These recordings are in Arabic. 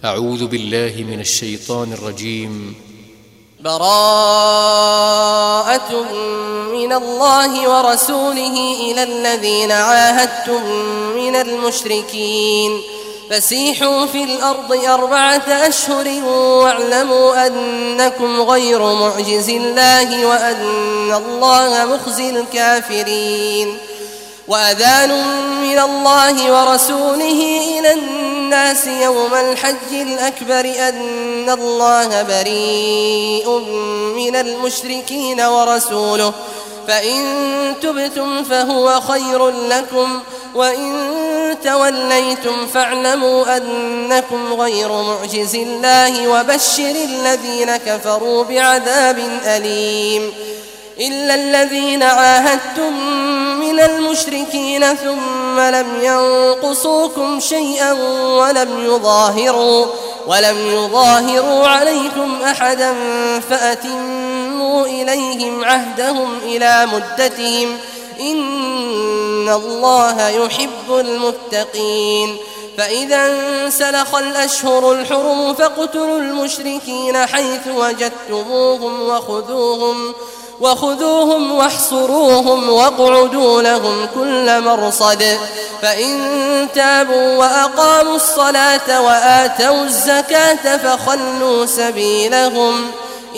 أعوذ بالله من الشيطان الرجيم. براءة من الله ورسوله إلى الذين عاهدتم من المشركين فسيحوا في الأرض 4 أشهر واعلموا أنكم غير معجز الله وأن الله مخزي الكافرين. وأذان من الله ورسوله إلى الناس يوم الحج الأكبر أن الله بريء من المشركين ورسوله فإن تبتم فهو خير لكم وإن توليتم فاعلموا أنكم غير معجز الله وبشر الذين كفروا بعذاب أليم. إلا الذين عاهدتم من المشركين ثم لم ينقصوكم شيئا ولم يظاهروا عليكم أحدا فأتموا إليهم عهدهم إلى مدتهم إن الله يحب المتقين. فإذا انسلخ الأشهر الحرم فاقتلوا المشركين حيث وجدتموهم وخذوهم واحصروهم واقعدوا لهم كل مرصد. فإن تابوا وأقاموا الصلاة وآتوا الزكاة فخلوا سبيلهم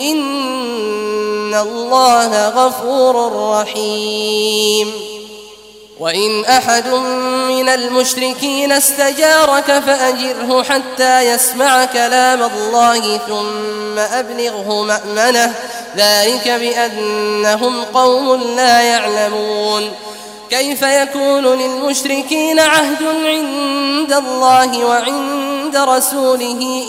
إن الله غفور رحيم. وإن أحد من المشركين استجارك فأجره حتى يسمع كلام الله ثم أبلغه مأمنه ذلك بأنهم قوم لا يعلمون. كيف يكون للمشركين عهد عند الله وعند رسوله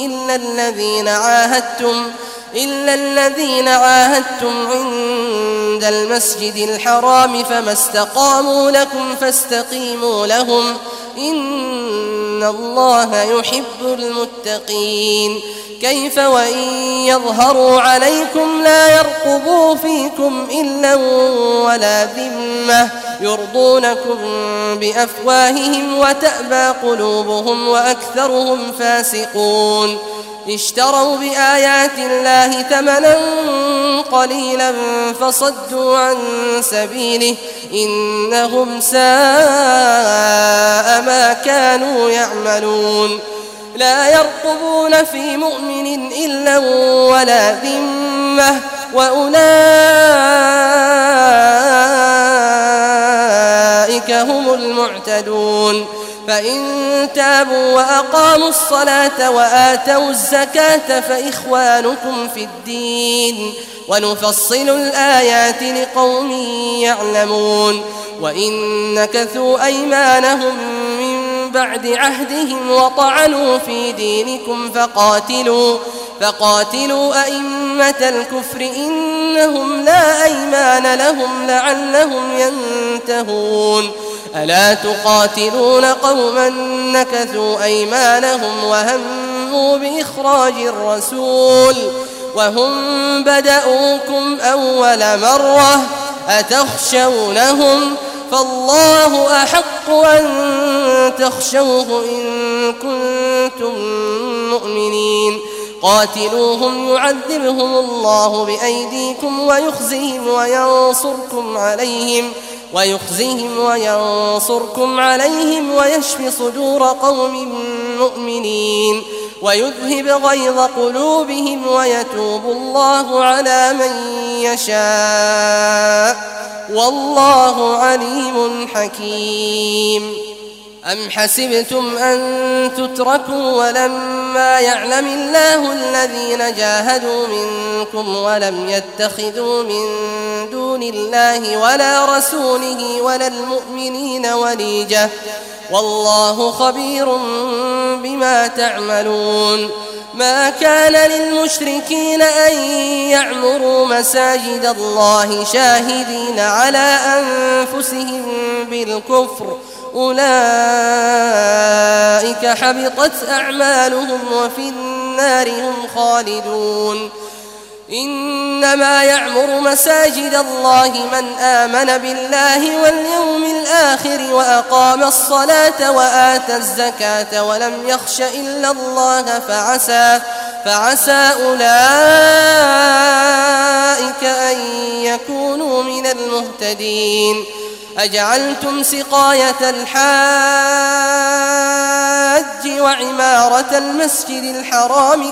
إلا الذين عاهدتم عند المسجد الحرام فما استقاموا لكم فاستقيموا لهم إن الله يحب المتقين. كيف وإن يظهروا عليكم لا يرقبوا فيكم إلا ولا ذمة يرضونكم بأفواههم وتأبى قلوبهم وأكثرهم فاسقون. اشتروا بآيات الله ثمنا قليلا فصدوا عن سبيله إنهم ساء ما كانوا يعملون. لا يرقبون في مؤمن إلا ولا ذمة وأولئك هم المعتدون. فإن تابوا وأقاموا الصلاة وآتوا الزكاة فإخوانكم في الدين ونفصل الآيات لقوم يعلمون. وإن نكثوا أيمانهم من بعد عهدهم وطعنوا في دينكم فقاتلوا أئمة الكفر إنهم لا أيمان لهم لعلهم ينتهون. ألا تقاتلون قوما نكثوا أيمانهم وهموا بإخراج الرسول وهم بدأوكم أول مرة أتخشونهم فالله أحق أن تخشوه إن كنتم مؤمنين. قاتلوهم يعذبهم الله بأيديكم ويخزهم وينصركم عليهم ويشفي صدور قوم مؤمنين ويذهب غيظ قلوبهم ويتوب الله على من يشاء والله عليم حكيم. أم حسبتم أن تتركوا ولما يعلم الله الذين جاهدوا منكم ولم يتخذوا من دون الله ولا رسوله ولا المؤمنين وليجة والله خبير بما تعملون. ما كان للمشركين أن يعمروا مساجد الله شاهدين على أنفسهم بالكفر أولئك حبطت أعمالهم وفي النار هم خالدون. إنما يعمر مساجد الله من آمن بالله واليوم الآخر وأقام الصلاة وآتى الزكاة ولم يخش إلا الله فعسى أولئك أن يكونوا من المهتدين. أجعلتم سقاية الحاج وعمارة المسجد الحرام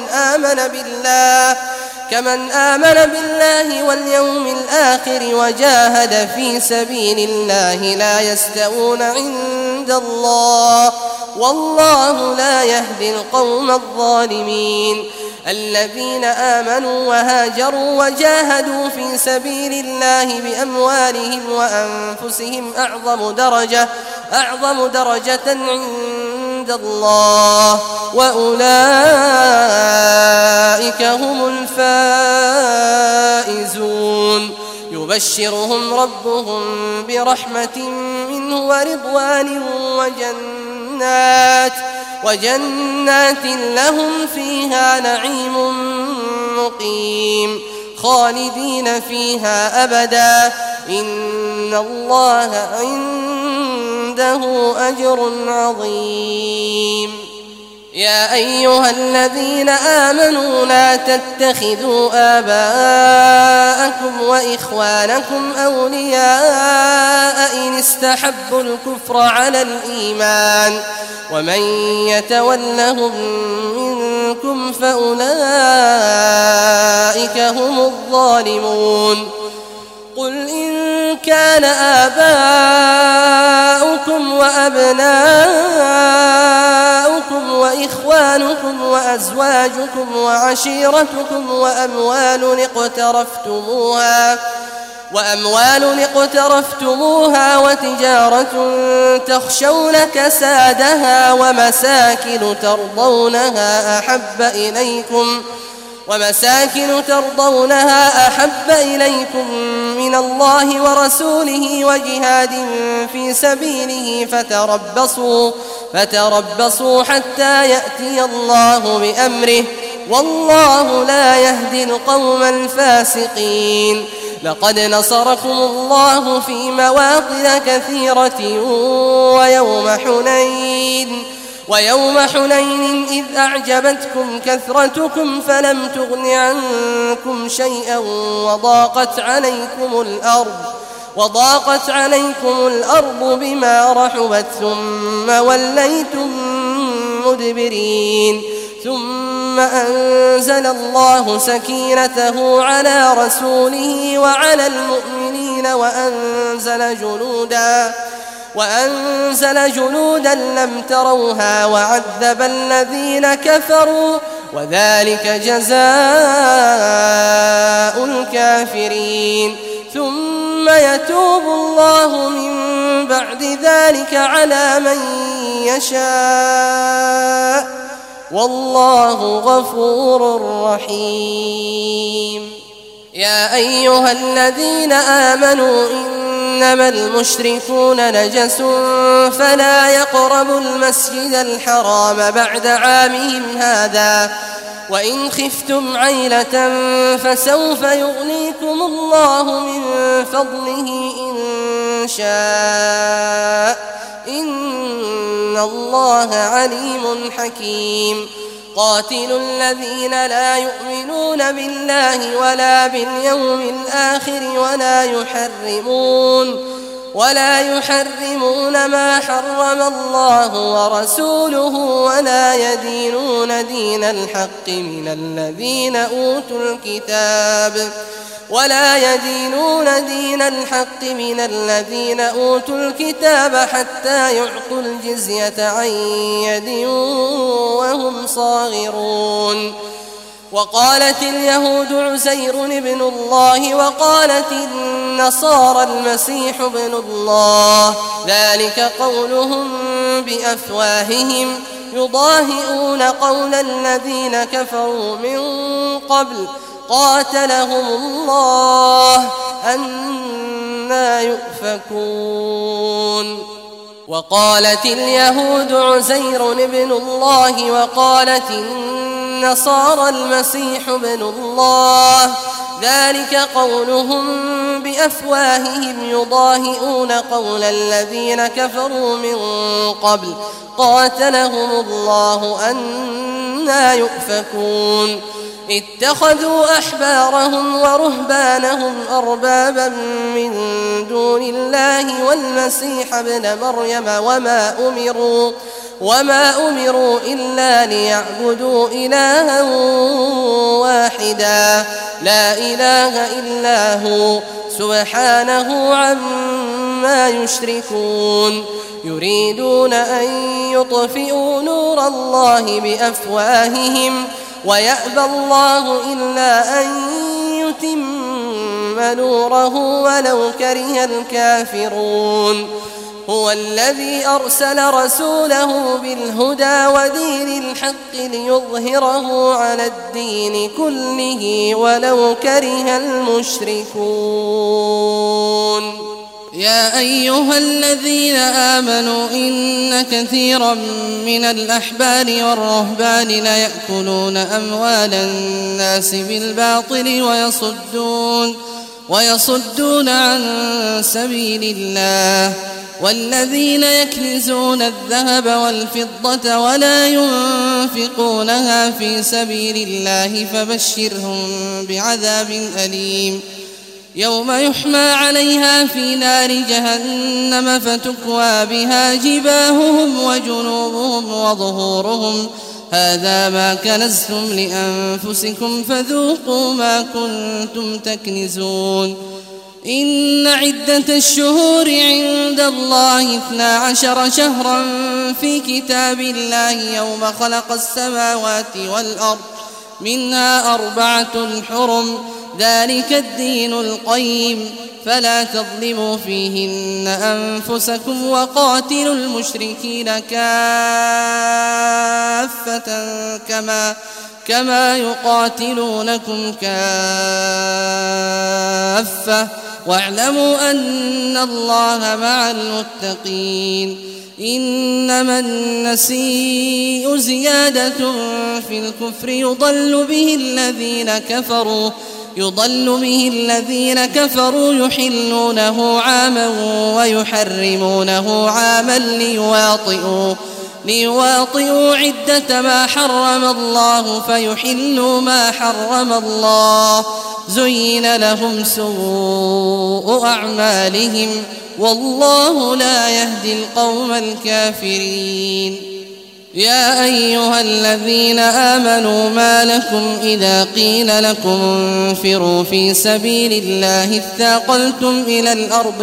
كمن آمن بالله واليوم الآخر وجاهد في سبيل الله لا يستوون عند الله والله لا يهدي القوم الظالمين. الذين آمنوا وهاجروا وجاهدوا في سبيل الله بأموالهم وأنفسهم أعظم درجة عند الله وأولئك هم الفائزون. يبشرهم ربهم برحمة منه ورضوان وجنات لهم فيها نعيم مقيم خالدين فيها أبدا إن الله عنده أجر عظيم. يا أيها الذين آمنوا لا تتخذوا آباءكم وإخوانكم أولياء إن استحبوا الكفر على الإيمان ومن يتولهم منكم فأولئك هم الظالمون. قل إن كان آباؤكم وأبناؤكم وإخوانكم وأزواجكم وعشيرتكم وأموال اقترفتموها وتجارة تخشون كسادها ومساكن ترضونها أحب إليكم من الله ورسوله وجهاد في سبيله فتربصوا حتى يأتي الله بأمره والله لا يهدي القوم الفاسقين. لقد نصركم الله في مواطن كثيرة ويوم حنين إذ أعجبتكم كثرتكم فلم تغن عنكم شيئا وضاقت عليكم الأرض بما رحبت ثم وليتم مدبرين. ثم أنزل الله سكينته على رسوله وعلى المؤمنين وأنزل جنودا لم تروها وعذب الذين كفروا وذلك جزاء الكافرين. ثم يتوب الله من بعد ذلك على من يشاء والله غفور رحيم. يا أيها الذين آمنوا إنما المشركون نجس فلا يقربوا المسجد الحرام بعد عامهم هذا وإن خفتم عيلة فسوف يغنيكم الله من فضله إن شاء إن الله عليم حكيم. قاتلوا الذين لا يؤمنون بالله ولا باليوم الآخر ولا يحرمون ما حرم الله ورسوله ولا يدينون دين الحق من الذين أوتوا الكتاب حتى يعطوا الجزية عن يد وهم صاغرون. وقالت اليهود عزير ابن الله وقالت النصارى المسيح ابن الله ذلك قولهم بأفواههم يضاهئون قول الذين كفروا من قبل قاتلهم الله أنى يؤفكون. وقالت اليهود عزير ابن الله وقالت النصارى المسيح ابن الله، ذلك قولهم بأفواههم يضاهئون قول الذين كفروا من قبل قاتلهم الله أنى يؤفكون. اتخذوا أحبارهم ورهبانهم أربابا من دون الله والمسيح ابن مريم وما أمروا إلا ليعبدوا إلها واحدا لا إله إلا هو سبحانه عما يشركون. يريدون أن يطفئوا نور الله بأفواههم ويأبى الله إلا أن يتم نوره ولو كره الكافرون. هو الذي أرسل رسوله بالهدى ودين الحق ليظهره على الدين كله ولو كره المشركون. يا أيها الذين آمنوا إن كثيرا من الأحبار والرهبان ليأكلون أموال الناس بالباطل ويصدون عن سبيل الله. والذين يكنزون الذهب والفضة ولا ينفقونها في سبيل الله فبشرهم بعذاب أليم يوم يحمى عليها في نار جهنم فتكوى بها جباههم وجنوبهم وظهورهم هذا ما كنزتم لأنفسكم فذوقوا ما كنتم تكنزون. إن عدة الشهور عند الله 12 شهرا في كتاب الله يوم خلق السماوات والأرض منها 4 حرم ذلك الدين القيم فلا تظلموا فيهن أنفسكم وقاتلوا المشركين كافة كما يقاتلونكم كافة واعلموا أن الله مع المتقين. إنما النسيء زيادة في الكفر يضل به الذين كفروا يحلونه عاما ويحرمونه عاما ليواطئوا عدة ما حرم الله فيحلوا ما حرم الله زين لهم سوء أعمالهم والله لا يهدي القوم الكافرين. يا أيها الذين آمنوا ما لكم إذا قيل لكم انفروا في سبيل الله اثاقلتم إلى الأرض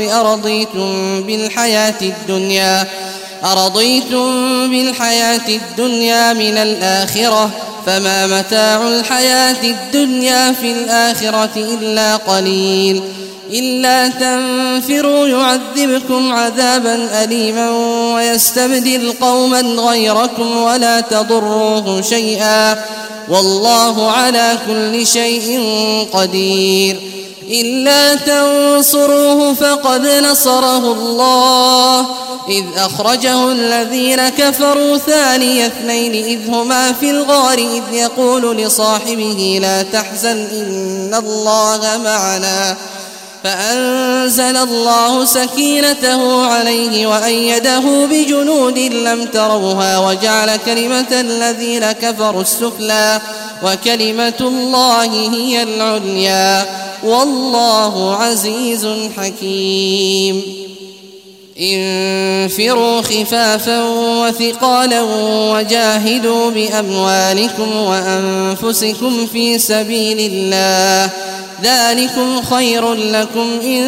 أرضيتم بالحياة الدنيا من الآخرة فما متاع الحياة الدنيا في الآخرة إلا قليل. إلا تنفروا يعذبكم عذابا أليما ويستبدل قوما غيركم ولا تضروه شيئا والله على كل شيء قدير. إلا تنصروه فقد نصره الله إذ أخرجه الذين كفروا ثاني اثنين إذ هما في الغار إذ يقول لصاحبه لا تحزن إن الله معنا فأنزل الله سكينته عليه وأيده بجنود لم تروها وجعل كلمة الذين كفروا السفلى وكلمة الله هي العليا والله عزيز حكيم. انفروا خفافا وثقالا وجاهدوا بأموالكم وأنفسكم في سبيل الله ذلكم خير لكم إن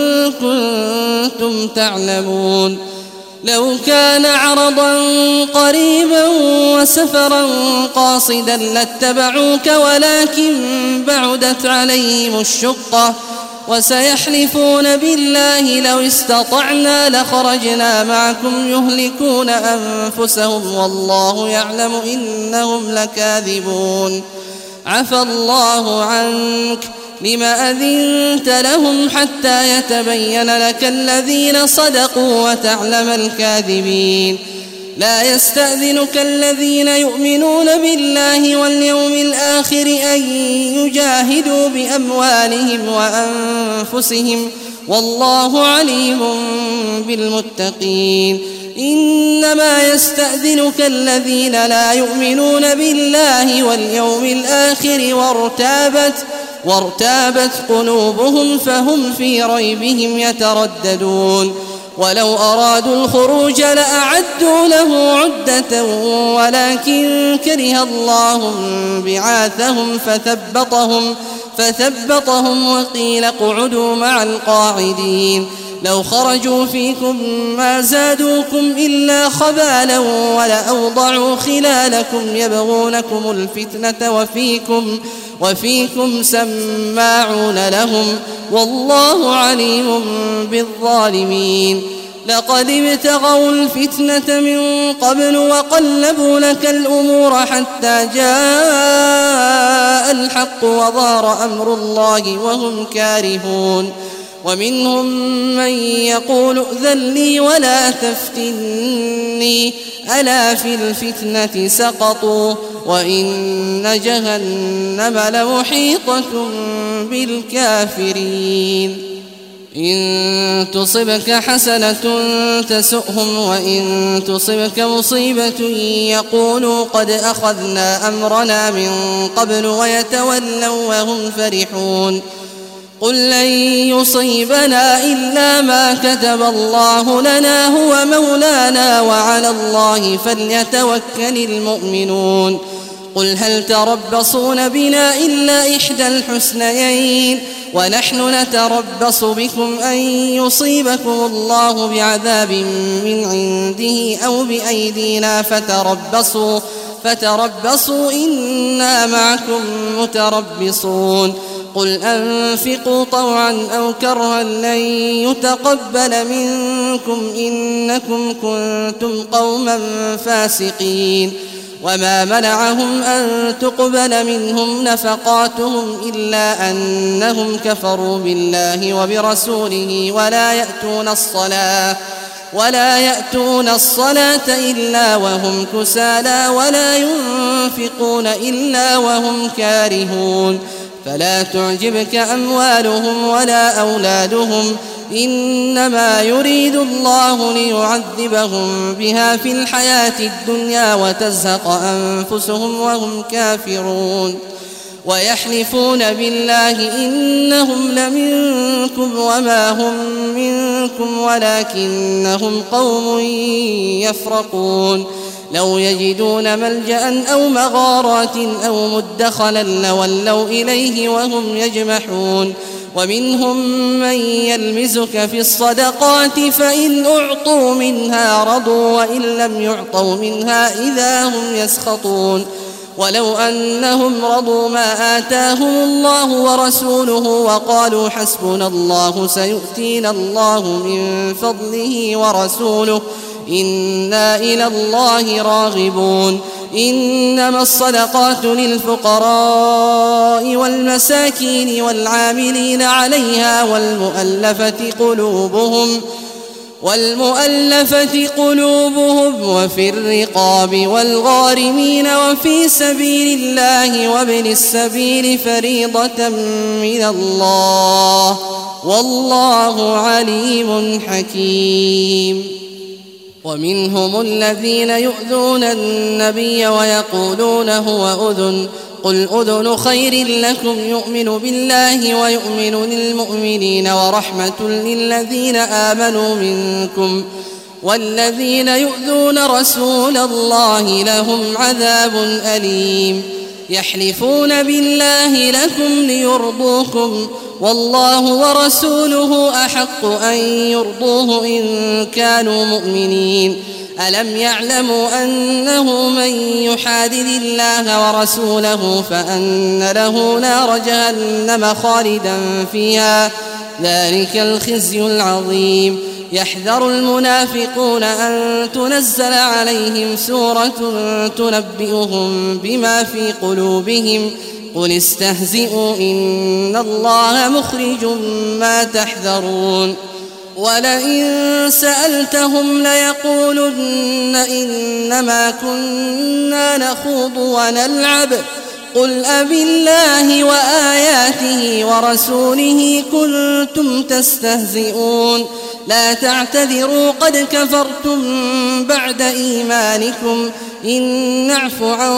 كنتم تعلمون. لو كان عرضا قريبا وسفرا قاصدا لاتبعوك ولكن بعدت عليهم الشقة وسيحلفون بالله لو استطعنا لخرجنا معكم يهلكون أنفسهم والله يعلم إنهم لكاذبون. عفى الله عنك لم أذنت لهم حتى يتبين لك الذين صدقوا وتعلم الكاذبين. لا يستأذنك الذين يؤمنون بالله واليوم الآخر أن يجاهدوا بأموالهم وأنفسهم والله عليم بالمتقين. إنما يستأذنك الذين لا يؤمنون بالله واليوم الآخر وارتابت قلوبهم فهم في ريبهم يترددون. ولو أرادوا الخروج لأعدوا له عدة ولكن كره الله بعاثهم فثبطهم وقيل اقعدوا مع القاعدين. لو خرجوا فيكم ما زادوكم إلا خبالا ولأوضعوا خلالكم يبغونكم الفتنة وفيكم سماعون لهم والله عليم بالظالمين. لقد ابتغوا الفتنة من قبل وقلبوا لك الأمور حتى جاء الحق وظهر أمر الله وهم كارهون. ومنهم من يقول ائذن لي ولا تفتني ألا في الفتنة سقطوا وإن جهنم لمحيطة بالكافرين. إن تصبك حسنة تسؤهم وإن تصبك مصيبة يقولوا قد أخذنا أمرنا من قبل ويتولوا وهم فرحون. قل لن يصيبنا إلا ما كتب الله لنا هو مولانا وعلى الله فليتوكل المؤمنون. قل هل تربصون بنا إلا إحدى الحسنيين ونحن نتربص بكم أن يصيبكم الله بعذاب من عنده أو بأيدينا فتربصوا إنا معكم متربصون. قل أنفقوا طوعا أو كرها لن يتقبل منكم إنكم كنتم قوما فاسقين. وما منعهم أن تقبل منهم نفقاتهم إلا أنهم كفروا بالله وبرسوله ولا يأتون الصلاة إلا وهم كسالى ولا ينفقون إلا وهم كارهون. فلا تعجبك أموالهم ولا أولادهم إنما يريد الله ليعذبهم بها في الحياة الدنيا وتزهق أنفسهم وهم كافرون. ويحلفون بالله إنهم لمنكم وما هم منكم ولكنهم قوم يفرقون. لو يجدون ملجأ أو مغارات أو مدخلا لولوا إليه وهم يجمحون. ومنهم من يلمزك في الصدقات فإن أعطوا منها رضوا وإن لم يعطوا منها إذا هم يسخطون. ولو أنهم رضوا ما آتاهم الله ورسوله وقالوا حسبنا الله سيؤتينا الله من فضله ورسوله إنا إلى الله راغبون. إنما الصدقات للفقراء والمساكين والعاملين عليها والمؤلفة قلوبهم وفي الرقاب والغارمين وفي سبيل الله وابن السبيل فريضة من الله والله عليم حكيم. ومنهم الذين يؤذون النبي ويقولون هو أذن قل أذن خير لكم يؤمن بالله ويؤمن للمؤمنين ورحمة للذين آمنوا منكم والذين يؤذون رسول الله لهم عذاب أليم. يحلفون بالله لكم ليرضوكم والله ورسوله أحق أن يرضوه إن كانوا مؤمنين. ألم يعلموا أنه من يحادد الله ورسوله فأن له نار جهنم خالدا فيها ذلك الخزي العظيم. يحذر المنافقون أن تنزل عليهم سورة تنبئهم بما في قلوبهم قل استهزئوا إن الله مخرج ما تحذرون. ولئن سألتهم ليقولن إنما كنا نخوض ونلعب قل أبالله وآياته ورسوله كنتم تستهزئون لا تعتذروا قد كفرتم بعد إيمانكم إن نعف عن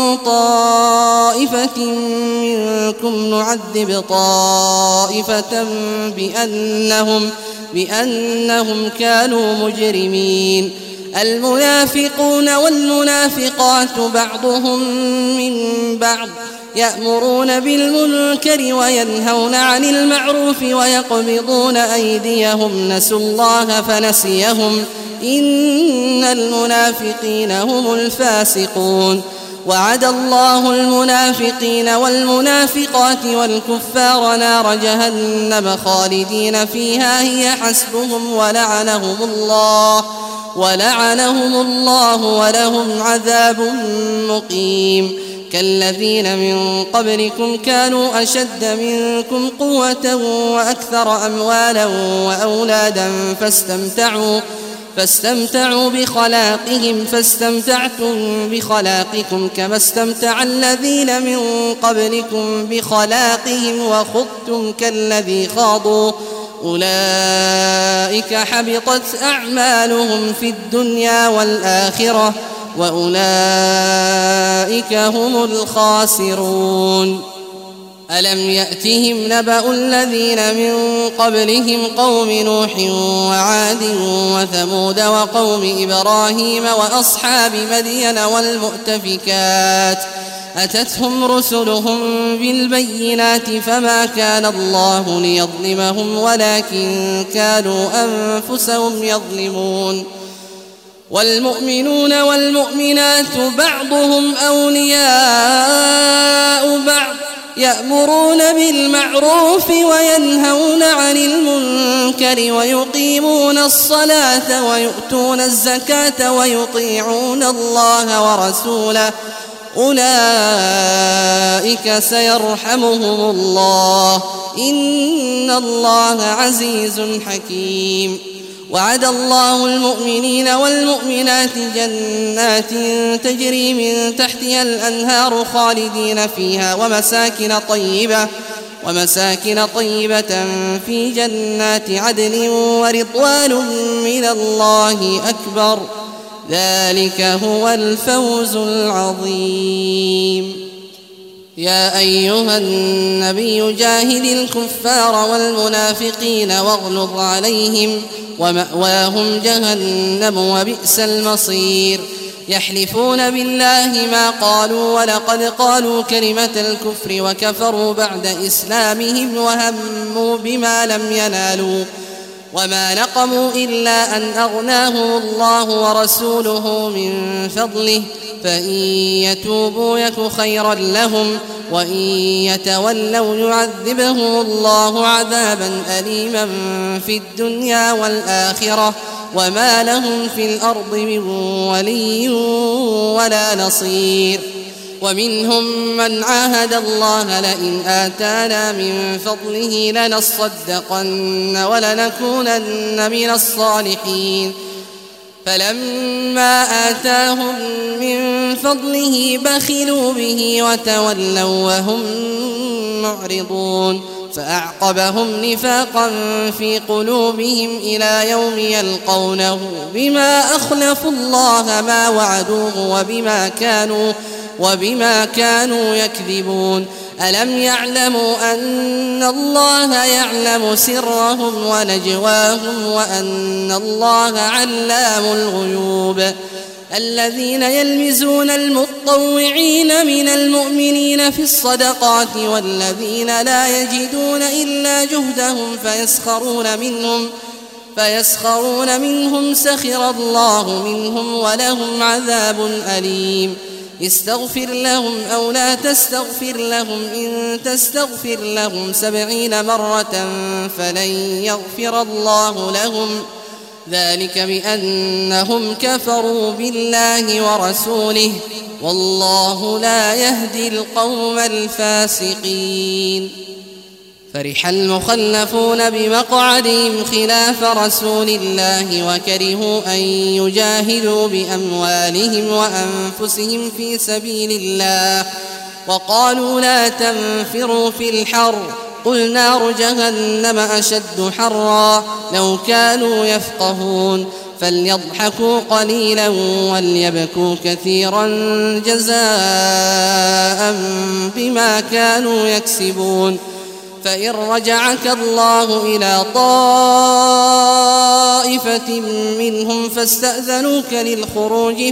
طائفة منكم نعذب طائفة بأنهم كانوا مجرمين المنافقون والمنافقات بعضهم من بعض يأمرون بالمنكر وينهون عن المعروف ويقبضون أيديهم نسوا الله فنسيهم إن المنافقين هم الفاسقون وعد الله المنافقين والمنافقات والكفار نار جهنم خالدين فيها هي حسبهم ولعنهم الله ولهم عذاب مقيم كالذين من قبلكم كانوا أشد منكم قوة وأكثر أموالا وأولادا فاستمتعوا بخلاقهم فاستمتعتم بخلاقكم كما استمتع الذين من قبلكم بخلاقهم وخضتم كالذي خاضوا أولئك حبطت أعمالهم في الدنيا والآخرة وأولئك هم الخاسرون ألم يأتهم نبأ الذين من قبلهم قوم نوح وعاد وثمود وقوم إبراهيم وأصحاب مدين والمؤتفكات أتتهم رسلهم بالبينات فما كان الله ليظلمهم ولكن كانوا أنفسهم يظلمون والمؤمنون والمؤمنات بعضهم أولياء بعض يأمرون بالمعروف وينهون عن المنكر ويقيمون الصلاة ويؤتون الزكاة ويطيعون الله ورسوله أولئك سيرحمهم الله إن الله عزيز حكيم وعد الله المؤمنين والمؤمنات جنات تجري من تحتها الأنهار خالدين فيها ومساكن طيبة في جنات عدن ورضوان من الله أكبر ذلك هو الفوز العظيم يا أيها النبي جاهد الكفار والمنافقين واغلظ عليهم ومأواهم جهنم وبئس المصير يحلفون بالله ما قالوا ولقد قالوا كلمة الكفر وكفروا بعد إسلامهم وهموا بما لم ينالوا وما نقموا إلا أن أغناهم الله ورسوله من فضله فإن يتوبوا يك خيرا لهم وإن يتولوا يعذبهم الله عذابا أليما في الدنيا والآخرة وما لهم في الأرض من ولي ولا نصير ومنهم من عاهد الله لئن آتانا من فضله لنصدقن ولنكونن من الصالحين فلما آتاهم من فضله بخلوا به وتولوا وهم معرضون فأعقبهم نفاقا في قلوبهم إلى يوم يلقونه بما أخلفوا الله ما وعدوه وبما كانوا يكذبون ألم يعلموا أن الله يعلم سرهم ونجواهم وأن الله علام الغيوب الذين يلمزون المطوعين من المؤمنين في الصدقات والذين لا يجدون إلا جهدهم فيسخرون منهم سخر الله منهم ولهم عذاب أليم استغفر لهم أو لا تستغفر لهم إن تستغفر لهم 70 مرة فلن يغفر الله لهم ذلك بأنهم كفروا بالله ورسوله والله لا يهدي القوم الفاسقين فرح المخلفون بمقعدهم خلاف رسول الله وكرهوا أن يجاهدوا بأموالهم وأنفسهم في سبيل الله وقالوا لا تنفروا في الحر قل نار جهنم أشد حرا لو كانوا يفقهون فليضحكوا قليلا وليبكوا كثيرا جزاء بما كانوا يكسبون فإن رجعك الله إلى طائفة منهم فاستأذنوك للخروج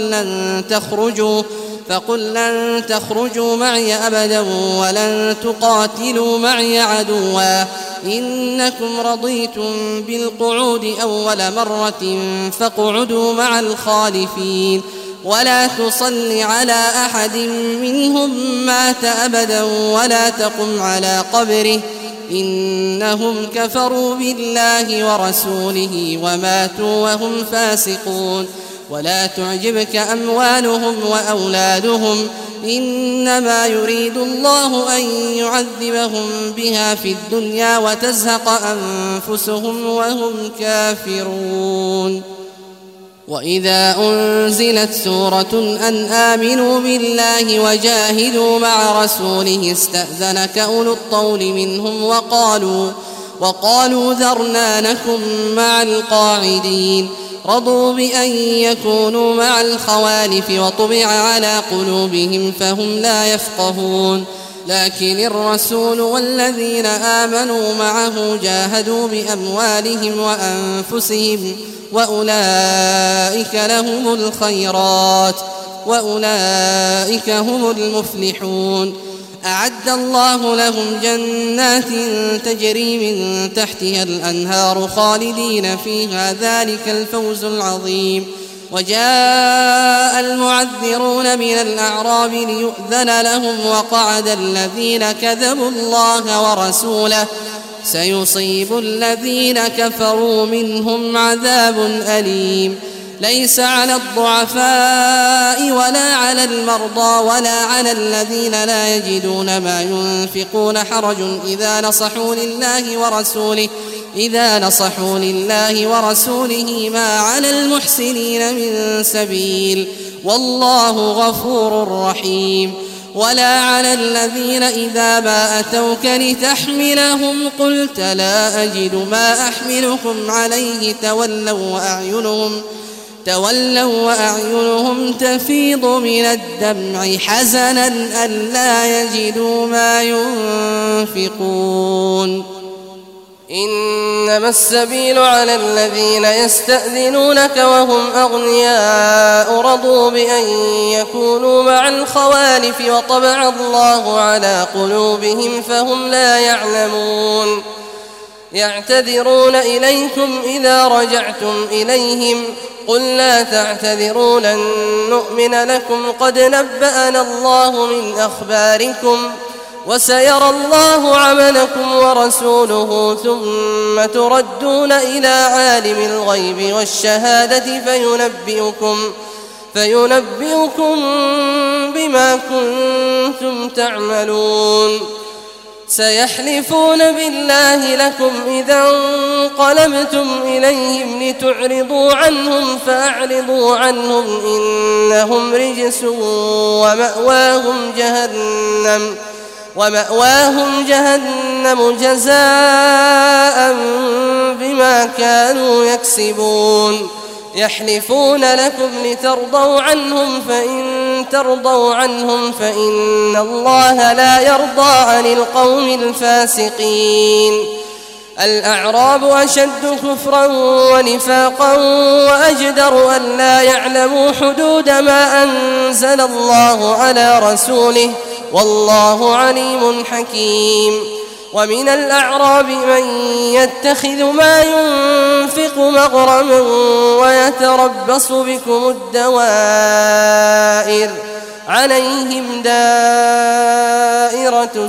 فقل لن تخرجوا معي أبدا ولن تقاتلوا معي عدوا إنكم رضيتم بالقعود أول مرة فاقعدوا مع الخالفين ولا تصل على أحد منهم مات أبدا ولا تقم على قبره إنهم كفروا بالله ورسوله وماتوا وهم فاسقون ولا تعجبك أموالهم وأولادهم إنما يريد الله أن يعذبهم بها في الدنيا وتزهق أنفسهم وهم كافرون وإذا أنزلت سورة أن آمنوا بالله وجاهدوا مع رسوله استأذنك أولو الطول منهم وقالوا ذرنا نكن مع القاعدين رضوا بأن يكونوا مع الخوالف وطبع على قلوبهم فهم لا يفقهون لكن الرسول والذين آمنوا معه جاهدوا بأموالهم وأنفسهم وأولئك لهم الخيرات وأولئك هم المفلحون أعد الله لهم جنات تجري من تحتها الأنهار خالدين فيها ذلك الفوز العظيم وجاء المعذرون من الأعراب ليؤذن لهم وقعد الذين كذبوا الله ورسوله سيصيب الذين كفروا منهم عذاب أليم ليس على الضعفاء ولا على المرضى ولا على الذين لا يجدون ما ينفقون حرج إذا نصحوا لله ورسوله ما على المحسنين من سبيل والله غفور رحيم ولا على الذين إذا ما أتوك لتحملهم قلت لا أجد ما أحملكم عليه تولوا وأعينهم تفيض من الدمع حزنا ألا يجدوا ما ينفقون إنما السبيل على الذين يستأذنونك وهم أغنياء رضوا بأن يكونوا مع الخوالف وطبع الله على قلوبهم فهم لا يعلمون يعتذرون إليكم إذا رجعتم إليهم قل لا تعتذروا لن نؤمن لكم قد نبأنا الله من أخباركم وسيرى الله عملكم ورسوله ثم تردون إلى عالم الغيب والشهادة فينبئكم بما كنتم تعملون سيحلفون بالله لكم إذا انقلبتم إليهم لتعرضوا عنهم فأعرضوا عنهم إنهم رجس ومأواهم جهنم جزاء بما كانوا يكسبون يحلفون لكم لترضوا عنهم فإن ترضوا عنهم فإن الله لا يرضى عن القوم الفاسقين الأعراب أشد كفرا ونفاقا وأجدر أن لا يعلموا حدود ما أنزل الله على رسوله والله عليم حكيم ومن الأعراب من يتخذ ما ينفق مغرما ويتربص بكم الدوائر عليهم دائرة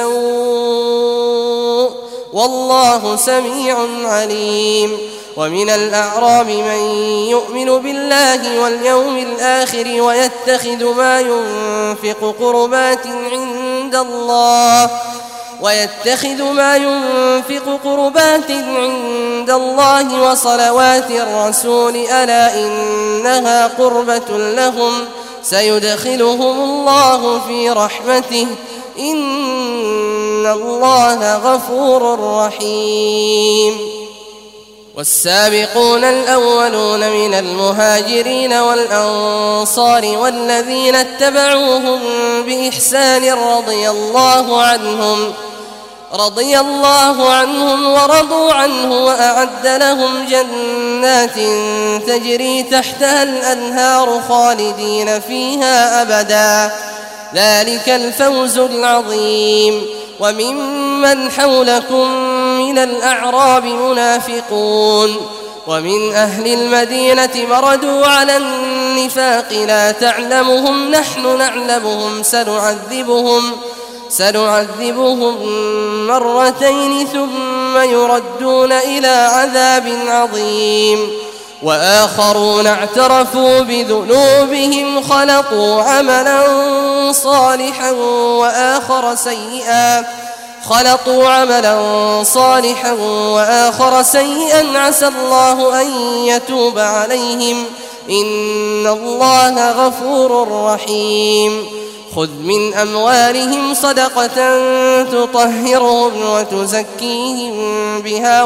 السوء والله سميع عليم ومن الأعراب من يؤمن بالله واليوم الآخر ويتخذ ما ينفق قربات عند الله ويتخذ ما ينفق قربات عند الله وصلوات الرسول ألا إنها قربة لهم سيدخلهم الله في رحمته إن الله غفور رحيم والسابقون الأولون من المهاجرين والأنصار والذين اتبعوهم بإحسان رضي الله عنهم ورضوا عنه وأعد لهم جنات تجري تحتها الأنهار خالدين فيها أبدا ذلك الفوز العظيم وممن حولكم من الأعراب منافقون ومن أهل المدينة مردوا على النفاق لا تعلمهم نحن نعلمهم سنعذبهم مرتين ثم يردون إلى عذاب عظيم وآخرون اعترفوا بذنوبهم خلطوا عملا صالحا وآخر سيئا عسى الله أن يتوب عليهم إن الله غفور رحيم خذ من أموالهم صدقة تطهرهم وتزكيهم بها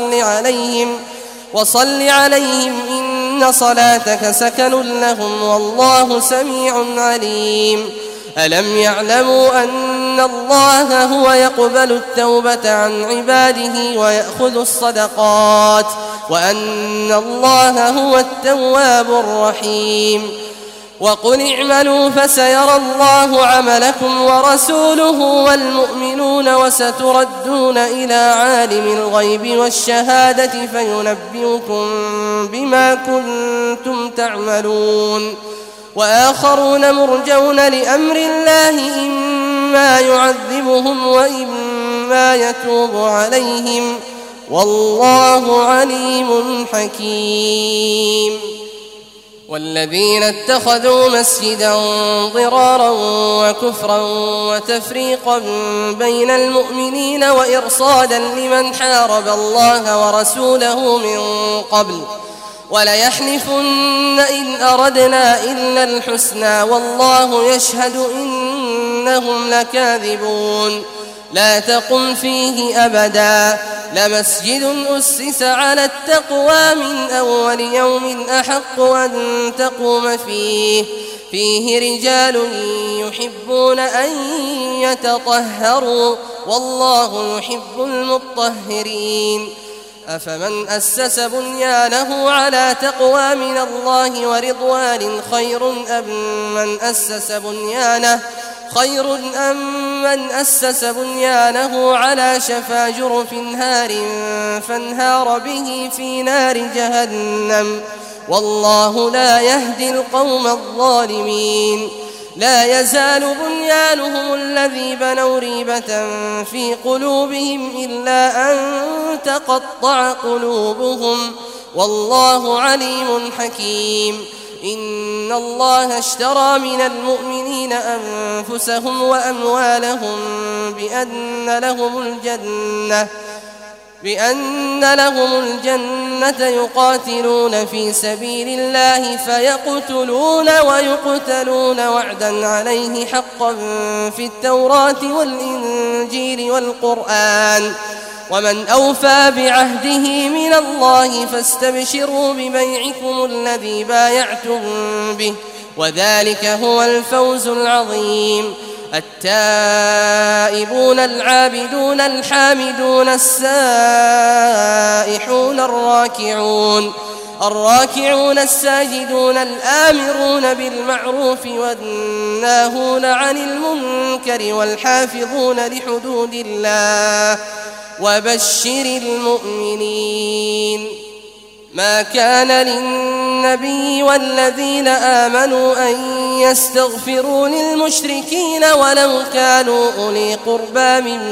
وصل عليهم إن صلاتك سكن لهم والله سميع عليم ألم يعلموا أن الله هو يقبل التوبة عن عباده ويأخذ الصدقات وأن الله هو التواب الرحيم وقل اعملوا فسيرى الله عملكم ورسوله والمؤمنون وستردون إلى عالم الغيب والشهادة فينبئكم بما كنتم تعملون وآخرون مرجون لأمر الله إما يعذبهم وإما يتوب عليهم والله عليم حكيم والذين اتخذوا مسجدا ضرارا وكفرا وتفريقا بين المؤمنين وإرصادا لمن حارب الله ورسوله من قبل وليحلفن إن أردنا إلا الحسنى والله يشهد إنهم لكاذبون لا تقم فيه أبدا لمسجد أسس على التقوى من أول يوم أحق أن تقوم فيه رجال يحبون أن يتطهروا والله يحب المطهرين أفمن أسس بنيانه على تقوى من الله ورضوان خير أم من أسس بنيانه على شفا جرف هار فانهار به في نار جهنم والله لا يهدي القوم الظالمين لا يزال بنيانهم الذي بنوا ريبة في قلوبهم إلا أن تقطع قلوبهم والله عليم حكيم إن الله اشترى من المؤمنين أنفسهم وأموالهم بأن لهم الجنة يقاتلون في سبيل الله فيقتلون ويقتلون وعدا عليه حقا في التوراة والإنجيل والقرآن ومن أوفى بعهده من الله فاستبشروا ببيعكم الذي بايعتم به وذلك هو الفوز العظيم التائبون العابدون الحامدون السائحون الراكعون الساجدون الآمرون بالمعروف والناهون عن المنكر والحافظون لحدود الله وبشر المؤمنين ما كان للنبي والذين آمنوا أن يستغفروا للمشركين ولو كانوا أولي قربى من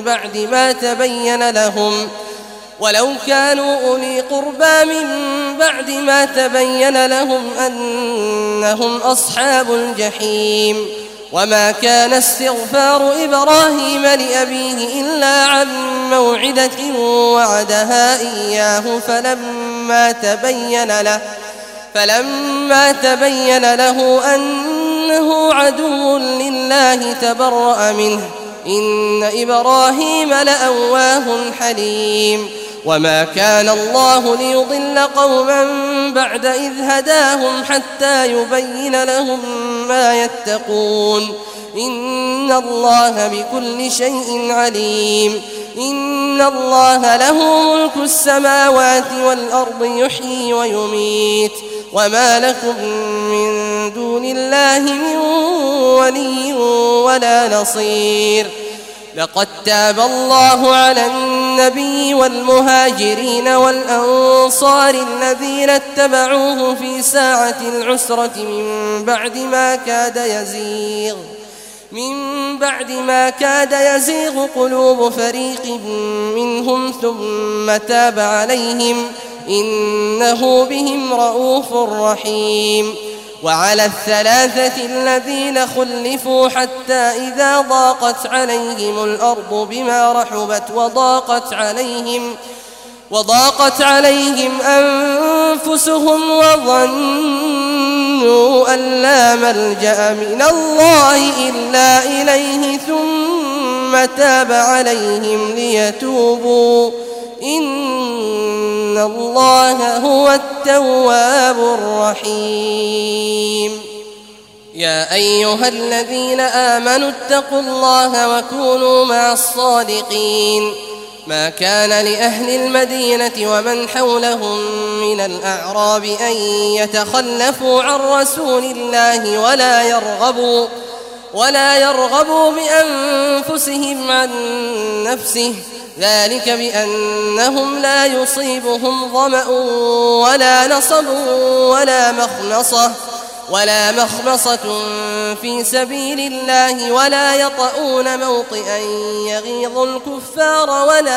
بعد ما تبين لهم أنهم أصحاب الجحيم وما كان استغفار إبراهيم لأبيه إلا عن موعدة وعدها إياه فلما تبين له أنه عدو لله تبرأ منه إن إبراهيم لأواه حليم وما كان الله ليضل قوما بعد إذ هداهم حتى يبين لهم ما يتقون إن الله بكل شيء عليم إن الله له ملك السماوات والأرض يحيي ويميت وما لكم من دون الله من ولي ولا نصير لقد تاب الله على النبي والمهاجرين والأنصار الذين اتبعوه في ساعة العسرة من بعد ما كاد يزيغ قلوب فريق منهم ثم تاب عليهم إنه بهم رؤوف رحيم وعلى الثلاثة الذين خلفوا حتى إذا ضاقت عليهم الأرض بما رحبت وضاقت عليهم أنفسهم وظنوا أن لا ملجأ من الله إلا إليه ثم تاب عليهم ليتوبوا إن الله هو التواب الرحيم يا أيها الذين آمنوا اتقوا الله وكونوا مع الصادقين ما كان لأهل المدينة ومن حولهم من الأعراب أن يتخلفوا عن رسول الله ولا يرغبوا بأنفسهم عن نفسه ذلك بأنهم لا يصيبهم ظمأ ولا نصب ولا مخمصة في سبيل الله ولا يطؤون موطئا يغيظ الكفار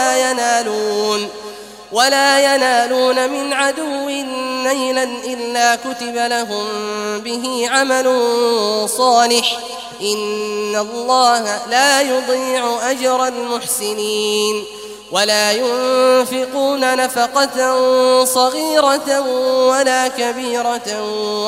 ولا ينالون من عدو نيلا إلا كتب لهم به عمل صالح إن الله لا يضيع أجر المحسنين ولا ينفقون نفقة صغيرة ولا كبيرة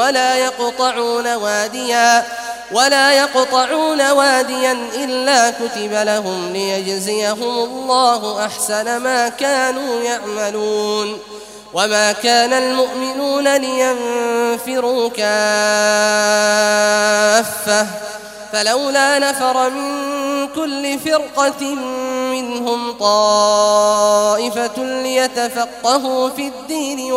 ولا يقطعون واديا إلا كتب لهم ليجزيهم الله أحسن ما كانوا يعملون وما كان المؤمنون لينفروا كافة فلولا نفر من كل فرقة منهم طائفة ليتفقهوا في الدين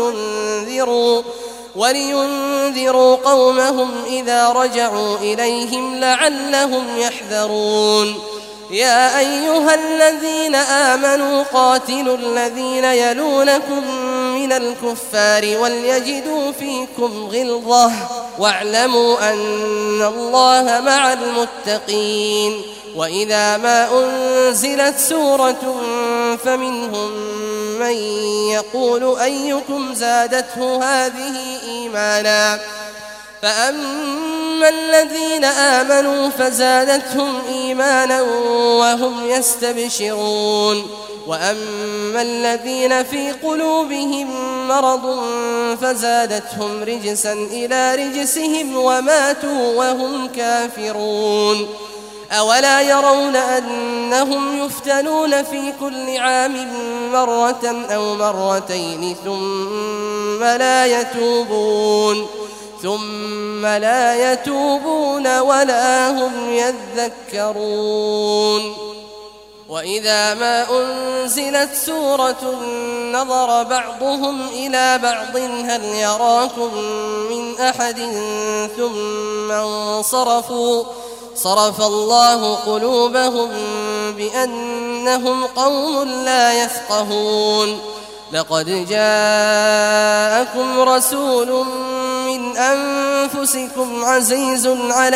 ولينذروا قومهم إذا رجعوا إليهم لعلهم يحذرون يا أيها الذين آمنوا قاتلوا الذين يلونكم من الكفار وليجدوا فيكم غلظة واعلموا أن الله مع المتقين وإذا ما أنزلت سورة فمنهم من يقول أيكم زادته هذه إيمانا فأما الذين آمنوا فزادتهم إيمانا وهم يستبشرون وأما الذين في قلوبهم مرض فزادتهم رجسا إلى رجسهم وماتوا وهم كافرون أولا يرون أنهم يفتنون في كل عام مرة أو مرتين ثم لا يتوبون ولا هم يذكرون وإذا ما أنزلت سورة نظر بعضهم إلى بعض هل يراكم من أحد ثم انصرفوا صرف الله قلوبهم بأنهم قوم لا يفقهون لقد جاءكم رسول من أنفسكم عزيز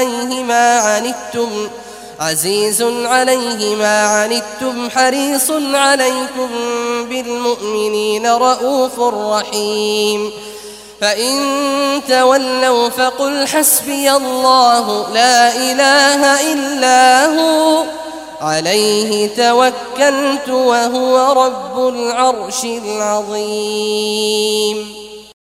عليه ما عنتم حريص عليكم بالمؤمنين رؤوف رحيم فإن تولوا فقل حسبي الله لا إله إلا هو عليه توكلت وهو رب العرش العظيم.